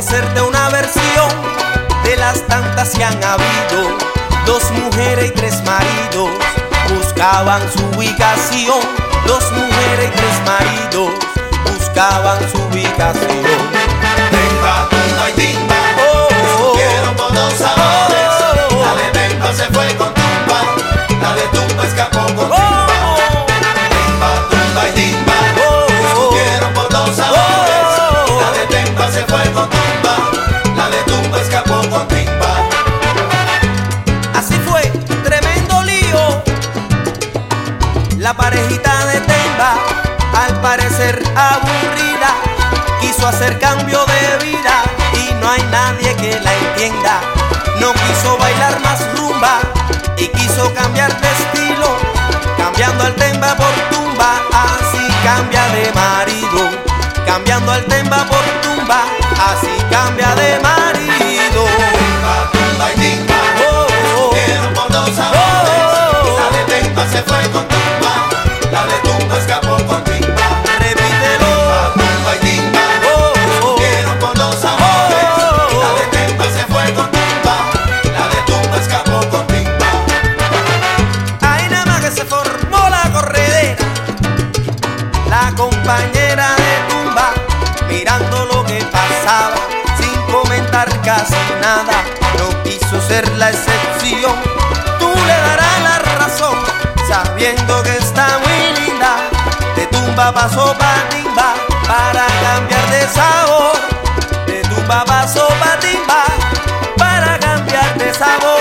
hacerte una versión de las tantas que han habido. 2 mujeres y 3 maridos buscaban su ubicación. 2 mujeres y 3 maridos buscaban su ubicación. Timba, tumba y timba, se surgieron por 2 sabores. La de Temba se fue con tumba, la de tumba escapó con timba. Timba, tumba y timba, se surgieron por 2 sabores. La de Temba se fue con tumba, la de tumba escapó con timba. Así fue, tremendo lío. La parejita de Temba, al parecer aburrida, quiso hacer cambio de vida y no hay nadie que la entienda. No quiso bailar más rumba y quiso cambiar de estilo, cambiando al Temba por tumba. Así cambia de marido, cambiando al Temba por tumba. Así cambia de marido. Timba, tumba y timba, se surgieron por 2 sabores. La de Temba se fue con tumba, la de tumba escapó con timba. Repítelo. Tumba y timba, se surgieron por 2 sabores. La de Temba se fue con tumba, la de tumba escapó con timba. Ahí nada más que se formó la corredera. La compañera de tumba mirando lo que pasaba sin comentar casi nada. No quiso ser la excepción. Tú le darás la razón sabiendo que está muy linda. De tumba pasó pa' timba para cambiar de sabor. De tumba pasó pa' timba para cambiar de sabor.